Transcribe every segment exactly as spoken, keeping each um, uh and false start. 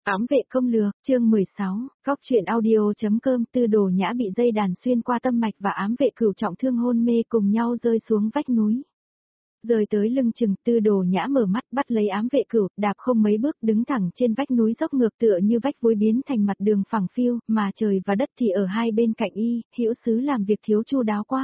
Ám vệ công lừa, chương mười sáu, Góc truyện audio.com. Tư Đồ Nhã bị dây đàn xuyên qua tâm mạch và ám vệ cửu trọng thương hôn mê cùng nhau rơi xuống vách núi. Rơi tới lưng chừng, Tư Đồ Nhã mở mắt bắt lấy ám vệ cửu, đạp không mấy bước đứng thẳng trên vách núi dốc ngược tựa như vách vối biến thành mặt đường phẳng phiu, mà trời và đất thì ở hai bên cạnh y, hữu sứ làm việc thiếu chu đáo quá.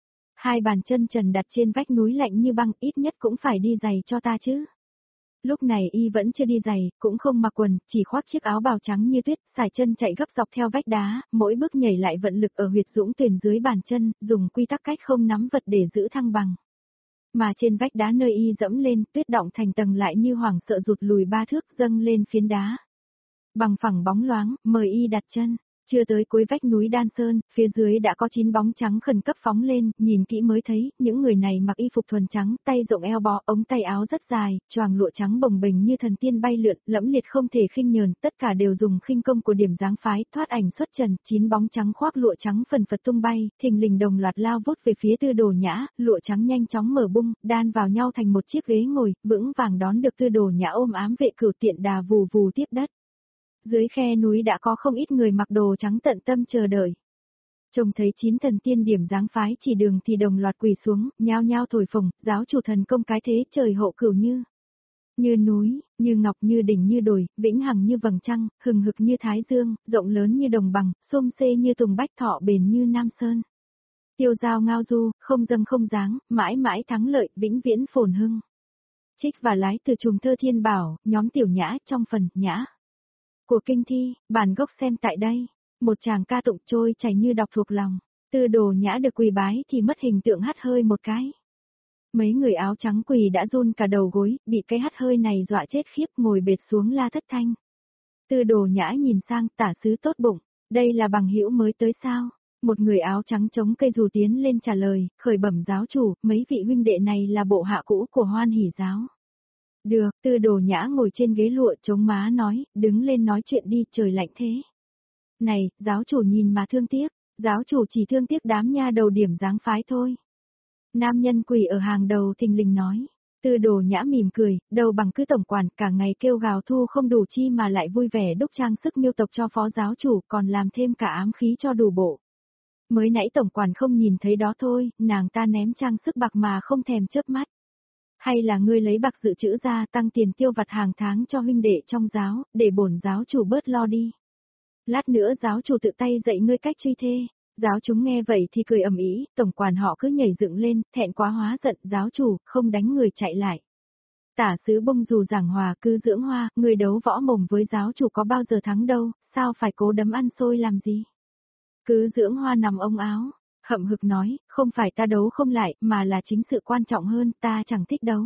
Hai bàn chân trần đặt trên vách núi lạnh như băng, ít nhất cũng phải đi giày cho ta chứ. Lúc này y vẫn chưa đi giày, cũng không mặc quần, chỉ khoác chiếc áo bào trắng như tuyết, sải chân chạy gấp dọc theo vách đá, mỗi bước nhảy lại vận lực ở huyệt dũng tuyển dưới bàn chân, dùng quy tắc cách không nắm vật để giữ thăng bằng. Mà trên vách đá nơi y dẫm lên, tuyết đọng thành tầng lại như hoảng sợ rụt lùi ba thước dâng lên phiến đá. Bằng phẳng bóng loáng, mời y đặt chân. Chưa tới cuối vách núi Đan Sơn, phía dưới đã có chín bóng trắng khẩn cấp phóng lên, nhìn kỹ mới thấy, những người này mặc y phục thuần trắng, tay rộng eo bó, ống tay áo rất dài, choàng lụa trắng bồng bềnh như thần tiên bay lượn, lẫm liệt không thể khinh nhờn, tất cả đều dùng khinh công của điểm dáng phái, thoát ảnh xuất trần, chín bóng trắng khoác lụa trắng phần phật tung bay, thình lình đồng loạt lao vút về phía Tư Đồ Nhã, lụa trắng nhanh chóng mở bung, đan vào nhau thành một chiếc ghế ngồi, vững vàng đón được Tư Đồ Nhã ôm ám vệ cửu tiện đà vù vù tiếp đất. Dưới khe núi đã có không ít người mặc đồ trắng tận tâm chờ đợi. Trông thấy chín thần tiên điểm dáng phái chỉ đường thì đồng loạt quỳ xuống, nhao nhao thổi phồng, giáo chủ thần công cái thế trời hộ cửu như. Như núi, như ngọc như đỉnh như đồi, vĩnh hằng như vầng trăng, hừng hực như thái dương, rộng lớn như đồng bằng, xôm xê như tùng bách thọ bền như nam sơn. Tiêu dao ngao du, không dâng không dáng, mãi mãi thắng lợi, vĩnh viễn phồn hưng. Trích và lái từ trùng thơ thiên bảo, nhóm tiểu nhã trong phần, nhã. Của kinh thi, bản gốc xem tại đây. Một chàng ca tụng trôi chảy như đọc thuộc lòng. Tư Đồ Nhã được quỳ bái thì mất hình tượng hắt hơi một cái. Mấy người áo trắng quỳ đã run cả đầu gối, bị cái hắt hơi này dọa chết khiếp ngồi bệt xuống la thất thanh. Tư Đồ Nhã nhìn sang tả sứ tốt bụng, đây là bằng hữu mới tới sao? Một người áo trắng chống cây dù tiến lên trả lời, khởi bẩm giáo chủ, mấy vị huynh đệ này là bộ hạ cũ của Hoan Hỷ giáo. Được, Tư Đồ Nhã ngồi trên ghế lụa chống má nói, đứng lên nói chuyện đi, trời lạnh thế. Này, giáo chủ nhìn mà thương tiếc, giáo chủ chỉ thương tiếc đám nha đầu điểm dáng phái thôi. Nam nhân quỳ ở hàng đầu thình lình nói. Tư Đồ Nhã mỉm cười, đầu bằng cứ tổng quản, cả ngày kêu gào thu không đủ chi mà lại vui vẻ đúc trang sức miêu tộc cho phó giáo chủ, còn làm thêm cả ám khí cho đủ bộ. Mới nãy tổng quản không nhìn thấy đó thôi, nàng ta ném trang sức bạc mà không thèm chớp mắt. Hay là ngươi lấy bạc dự trữ ra tăng tiền tiêu vặt hàng tháng cho huynh đệ trong giáo, để bổn giáo chủ bớt lo đi. Lát nữa giáo chủ tự tay dạy ngươi cách truy thê. Giáo chúng nghe vậy thì cười ầm ĩ, tổng quản họ cứ nhảy dựng lên, thẹn quá hóa giận, giáo chủ, không đánh người chạy lại. Tả sứ bông dù giảng hòa cứ dưỡng hoa, người đấu võ mồm với giáo chủ có bao giờ thắng đâu, sao phải cố đấm ăn xôi làm gì. Cứ dưỡng hoa nằm ống áo. Hậm hực nói, không phải ta đấu không lại, mà là chính sự quan trọng hơn, ta chẳng thích đấu.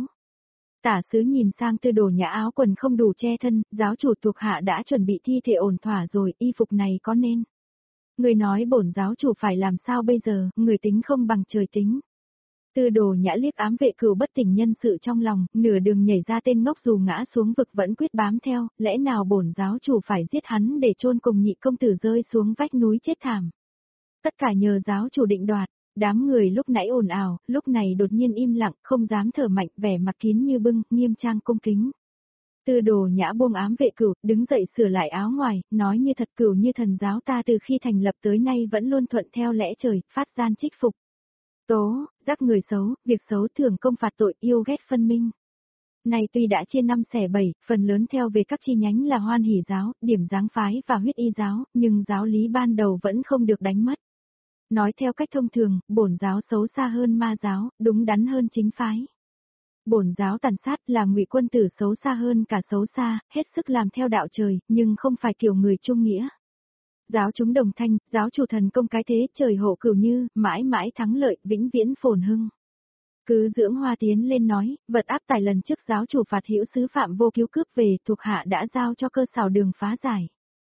Tả sứ nhìn sang Tư Đồ Nhã áo quần không đủ che thân, giáo chủ thuộc hạ đã chuẩn bị thi thể ổn thỏa rồi, y phục này có nên. Người nói bổn giáo chủ phải làm sao bây giờ, người tính không bằng trời tính. Tư Đồ Nhã liếc ám vệ cửu bất tỉnh nhân sự trong lòng, nửa đường nhảy ra tên ngốc dù ngã xuống vực vẫn quyết bám theo, lẽ nào bổn giáo chủ phải giết hắn để chôn cùng nhị công tử rơi xuống vách núi chết thảm. Tất cả nhờ giáo chủ định đoạt, đám người lúc nãy ồn ào, lúc này đột nhiên im lặng, không dám thở mạnh, vẻ mặt kín như bưng, nghiêm trang cung kính. Tư Đồ Nhã buông ám vệ cửu, đứng dậy sửa lại áo ngoài, nói như thật cửu như thần giáo ta từ khi thành lập tới nay vẫn luôn thuận theo lẽ trời, phát gian trích phục. Tố, rắc người xấu, việc xấu thường công phạt tội, yêu ghét phân minh. Này tuy đã chia năm xẻ bảy, phần lớn theo về các chi nhánh là Hoan Hỷ giáo, điểm dáng phái và huyết y giáo, nhưng giáo lý ban đầu vẫn không được đánh mất. Nói theo cách thông thường, bổn giáo xấu xa hơn ma giáo, đúng đắn hơn chính phái. Bổn giáo tàn sát là ngụy quân tử xấu xa hơn cả xấu xa, hết sức làm theo đạo trời, nhưng không phải kiểu người trung nghĩa. Giáo chúng đồng thanh, giáo chủ thần công cái thế trời hộ cửu như, mãi mãi thắng lợi, vĩnh viễn phồn hưng. Cứ dưỡng hoa tiến lên nói, vật áp tài lần trước giáo chủ phạt hữu sứ phạm vô cứu cướp về, thuộc hạ đã giao cho cơ xảo đường phá giải.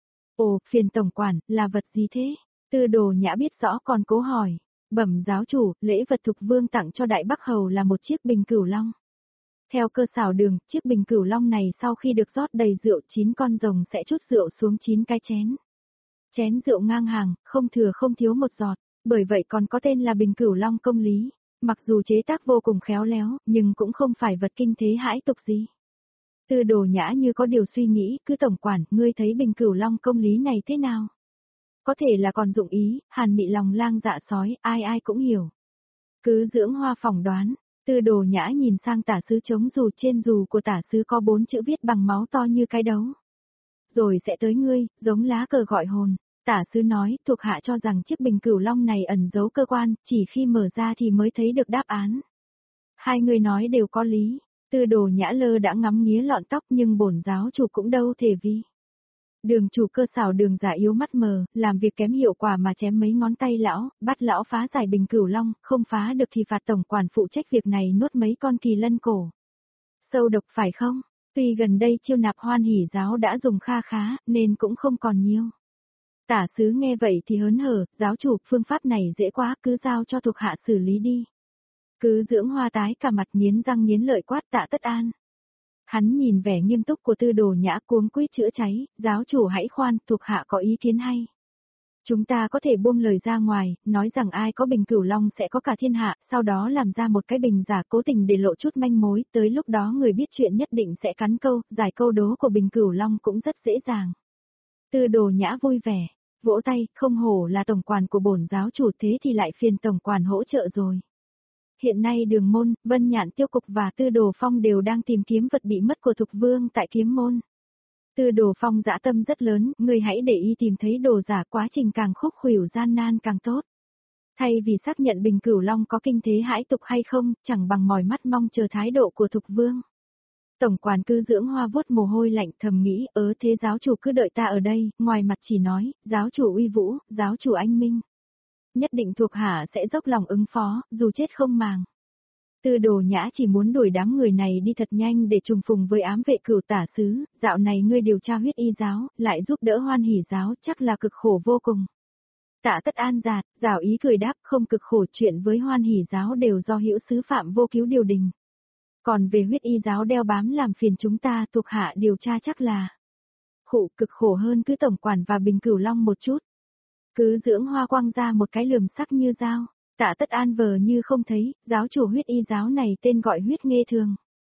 Ồ, phiền tổng quản, là vật gì thế? Tư Đồ Nhã biết rõ còn cố hỏi. Bẩm giáo chủ, lễ vật Thục Vương tặng cho Đại Bắc Hầu là một chiếc bình cửu long. Theo cơ xảo đường, chiếc bình cửu long này sau khi được rót đầy rượu chín con rồng sẽ trút rượu xuống chín cái chén. Chén rượu ngang hàng, không thừa không thiếu một giọt, bởi vậy còn có tên là bình cửu long công lý. Mặc dù chế tác vô cùng khéo léo, nhưng cũng không phải vật kinh thế hãi tục gì. Tư Đồ Nhã như có điều suy nghĩ, cứ tổng quản, ngươi thấy Bình Cửu Long công lý này thế nào? Có thể là còn dụng ý, Hàn Mị lòng lang dạ sói, ai ai cũng hiểu. Cứ dưỡng hoa phỏng đoán, Tư Đồ Nhã nhìn sang tả sứ chống dù, trên dù của tả sứ có bốn chữ viết bằng máu to như cái đấu. Rồi sẽ tới ngươi, giống lá cờ gọi hồn. Tả sứ nói, thuộc hạ cho rằng chiếc Bình Cửu Long này ẩn giấu cơ quan, chỉ khi mở ra thì mới thấy được đáp án. Hai người nói đều có lý. Tư Đồ Nhã lơ đã ngắm nghía lọn tóc, nhưng bổn giáo chủ cũng đâu thể vi. Đường chủ cơ xảo đường giả yếu mắt mờ, làm việc kém hiệu quả mà chém mấy ngón tay lão, bắt lão phá giải Bình Cửu Long, không phá được thì phạt tổng quản phụ trách việc này nuốt mấy con kỳ lân cổ. Sâu độc phải không? Tuy gần đây chiêu nạp Hoan Hỷ giáo đã dùng kha khá, nên cũng không còn nhiều. Tả sứ nghe vậy thì hớn hở, giáo chủ, phương pháp này dễ quá, cứ giao cho thuộc hạ xử lý đi. Cứ dưỡng hoa tái cả mặt, nghiến răng nghiến lợi quát Tạ Tất An. Hắn nhìn vẻ nghiêm túc của Tư Đồ Nhã, cuống quýt chữa cháy, giáo chủ hãy khoan, thuộc hạ có ý kiến hay. Chúng ta có thể buông lời ra ngoài, nói rằng ai có Bình Cửu Long sẽ có cả thiên hạ, sau đó làm ra một cái bình giả cố tình để lộ chút manh mối, tới lúc đó người biết chuyện nhất định sẽ cắn câu, giải câu đố của Bình Cửu Long cũng rất dễ dàng. Tư Đồ Nhã vui vẻ, vỗ tay, không hổ là tổng quản của bổn giáo chủ, thế thì lại phiền tổng quản hỗ trợ rồi. Hiện nay Đường Môn, Vân Nhạn Tiêu Cục và Tư Đồ Phong đều đang tìm kiếm vật bị mất của Thục Vương tại Kiếm Môn. Tư Đồ Phong dã tâm rất lớn, người hãy để y tìm thấy đồ giả, quá trình càng khúc khuỷu gian nan càng tốt. Thay vì xác nhận Bình Cửu Long có kinh thế hãi tục hay không, chẳng bằng mỏi mắt mong chờ thái độ của Thục Vương. Tổng quản cư dưỡng hoa vuốt mồ hôi lạnh, thầm nghĩ, ớ thế giáo chủ cứ đợi ta ở đây, ngoài mặt chỉ nói, giáo chủ uy vũ, giáo chủ anh minh. Nhất định thuộc hạ sẽ dốc lòng ứng phó, dù chết không màng. Tư Đồ Nhã chỉ muốn đuổi đám người này đi thật nhanh để trùng phùng với ám vệ Cửu tả sứ, dạo này ngươi điều tra huyết y giáo, lại giúp đỡ Hoan Hỷ giáo, chắc là cực khổ vô cùng. Tạ Tất An giạt, rảo ý cười đáp, không cực khổ, chuyện với Hoan Hỷ giáo đều do hữu sứ Phạm Vô Cứu điều đình. Còn về huyết y giáo đeo bám làm phiền chúng ta, thuộc hạ điều tra chắc là khổ, cực khổ hơn cứ tổng quản và Bình Cửu Long một chút. Cứ dưỡng hoa quang ra một cái lườm sắc như dao. Tạ Tất An vờ như không thấy, giáo chủ huyết y giáo này tên gọi huyết nghê thường.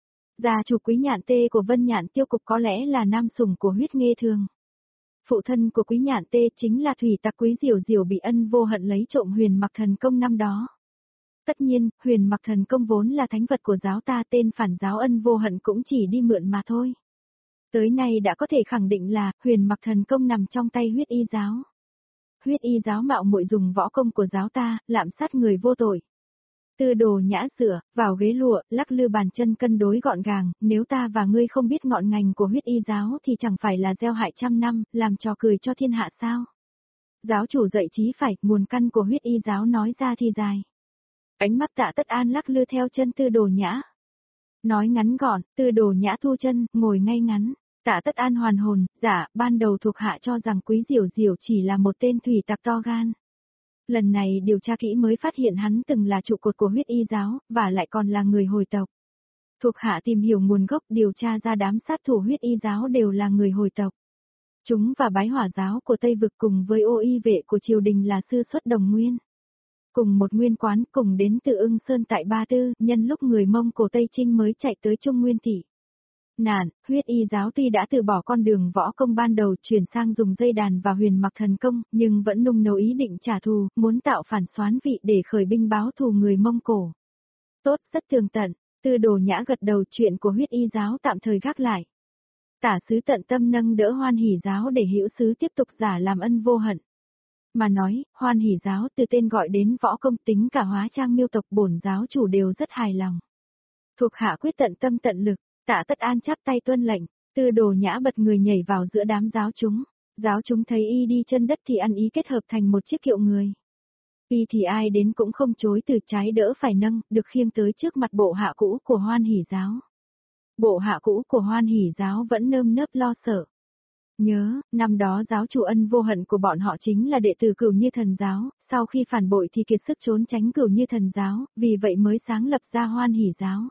Gia chủ Quý Nhạn Tê của Vân Nhạn Tiêu Cục có lẽ là nam sủng của huyết nghê thường. Phụ thân của Quý Nhạn Tê chính là thủy tặc Quý Diểu Diểu bị Ân Vô Hận lấy trộm Huyền Mặc Thần Công năm đó. Tất nhiên, Huyền Mặc Thần Công vốn là thánh vật của giáo ta, tên phản giáo Ân Vô Hận cũng chỉ đi mượn mà thôi. Tới nay đã có thể khẳng định là Huyền Mặc Thần Công nằm trong tay huyết y giáo. Huyết y giáo mạo muội dùng võ công của giáo ta, lạm sát người vô tội. Tư Đồ Nhã dựa vào ghế lụa, lắc lư bàn chân cân đối gọn gàng, nếu ta và ngươi không biết ngọn ngành của huyết y giáo thì chẳng phải là gieo hại trăm năm, làm trò cười cho thiên hạ sao? Giáo chủ dạy trí phải, nguồn căn của huyết y giáo nói ra thì dài. Ánh mắt Tạ Tất An lắc lư theo chân Tư Đồ Nhã. Nói ngắn gọn, Tư Đồ Nhã thu chân, ngồi ngay ngắn. Tạ Tất An hoàn hồn, dạ, ban đầu thuộc hạ cho rằng Quý Diểu Diểu chỉ là một tên thủy tặc to gan. Lần này điều tra kỹ mới phát hiện hắn từng là trụ cột của huyết y giáo, và lại còn là người hồi tộc. Thuộc hạ tìm hiểu nguồn gốc, điều tra ra đám sát thủ huyết y giáo đều là người hồi tộc. Chúng và bái hỏa giáo của Tây Vực cùng với ô y vệ của triều đình là sư xuất đồng nguyên. Cùng một nguyên quán, cùng đến từ Ưng Sơn tại Ba Tư, nhân lúc người Mông Cổ Tây Trinh mới chạy tới Trung Nguyên Thị. Nạn, huyết y giáo tuy đã từ bỏ con đường võ công ban đầu chuyển sang dùng dây đàn và Huyền Mặc Thần Công, nhưng vẫn nung nấu ý định trả thù, muốn tạo phản soán vị để khởi binh báo thù người Mông Cổ. Tốt, rất tường tận, Tư Đồ Nhã gật đầu, chuyện của huyết y giáo tạm thời gác lại. Tả sứ tận tâm nâng đỡ Hoan Hỷ giáo để hữu sứ tiếp tục giả làm Ân Vô Hận. Mà nói, Hoan Hỷ giáo từ tên gọi đến võ công tính cả hóa trang miêu tộc bổn giáo chủ đều rất hài lòng. Thuộc hạ quyết tận tâm tận lực. Tạ Tất An chắp tay tuân lệnh, Tư Đồ Nhã bật người nhảy vào giữa đám giáo chúng. Giáo chúng thấy y đi chân đất thì ăn ý kết hợp thành một chiếc kiệu người. Y thì ai đến cũng không chối từ, trái đỡ phải nâng, được khiêng tới trước mặt bộ hạ cũ của Hoan Hỷ giáo. Bộ hạ cũ của Hoan Hỷ giáo vẫn nơm nớp lo sợ. Nhớ, năm đó giáo chủ Ân Vô Hận của bọn họ chính là đệ tử Cửu Như Thần giáo, sau khi phản bội thì kiệt sức trốn tránh Cửu Như Thần giáo, vì vậy mới sáng lập ra Hoan Hỷ giáo.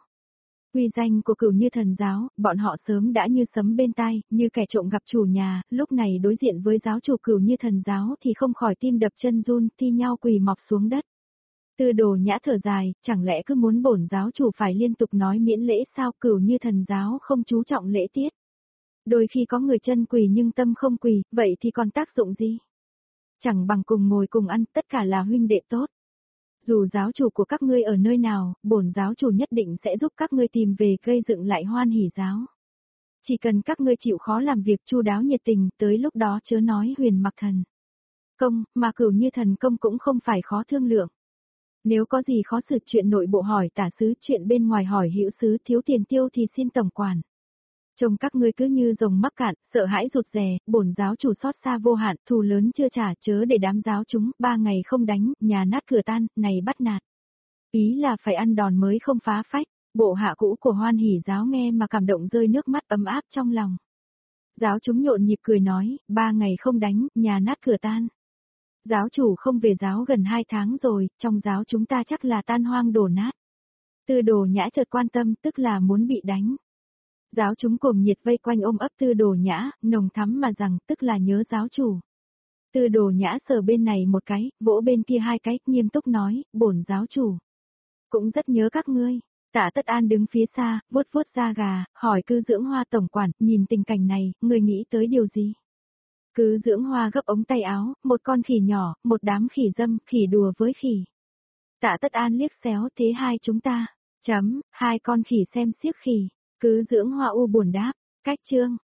Uy danh của Cửu Như Thần giáo, bọn họ sớm đã như sấm bên tai, như kẻ trộm gặp chủ nhà, lúc này đối diện với giáo chủ Cửu Như Thần giáo thì không khỏi tim đập chân run, thi nhau quỳ mọc xuống đất. Tư Đồ Nhã thở dài, chẳng lẽ cứ muốn bổn giáo chủ phải liên tục nói miễn lễ sao, Cửu Như thần giáo không chú trọng lễ tiết. Đôi khi có người chân quỳ nhưng tâm không quỳ, vậy thì còn tác dụng gì? Chẳng bằng cùng ngồi cùng ăn, tất cả là huynh đệ tốt. Dù giáo chủ của các ngươi ở nơi nào, bổn giáo chủ nhất định sẽ giúp các ngươi tìm về gây dựng lại Hoan Hỷ giáo. Chỉ cần các ngươi chịu khó làm việc chu đáo nhiệt tình, tới lúc đó chớ nói Huyền Mặc thần công, mà Cửu Như thần công cũng không phải khó thương lượng. Nếu có gì khó xử chuyện nội bộ hỏi tả sứ, chuyện bên ngoài hỏi hữu sứ, thiếu tiền tiêu thì xin tổng quản. Trông các ngươi cứ như rồng mắc cạn, sợ hãi rụt rè, bổn giáo chủ xót xa vô hạn, thù lớn chưa trả, chớ để đám giáo chúng, ba ngày không đánh, nhà nát cửa tan, này bắt nạt. Ý là phải ăn đòn mới không phá phách, bộ hạ cũ của Hoan Hỷ giáo nghe mà cảm động rơi nước mắt ấm áp trong lòng. Giáo chúng nhộn nhịp cười nói, ba ngày không đánh, nhà nát cửa tan. Giáo chủ không về giáo gần hai tháng rồi, trong giáo chúng ta chắc là tan hoang đổ nát. Tư Đồ Nhã chợt quan tâm, tức là muốn bị đánh. Giáo chúng cùng nhiệt vây quanh ôm ấp Tư Đồ Nhã, nồng thắm mà rằng, tức là nhớ giáo chủ. Tư Đồ Nhã sờ bên này một cái, vỗ bên kia hai cái, nghiêm túc nói, bổn giáo chủ. Cũng rất nhớ các ngươi. Tạ Tất An đứng phía xa, vuốt vuốt da gà, hỏi Cư Dưỡng Hoa tổng quản, nhìn tình cảnh này, người nghĩ tới điều gì? Cư Dưỡng Hoa gấp ống tay áo, một con khỉ nhỏ, một đám khỉ dâm, khỉ đùa với khỉ. Tạ Tất An liếc xéo, thế hai chúng ta, chấm, hai con khỉ xem xiếc khỉ. Cư Dưỡng Hoa u buồn đáp, cách chương.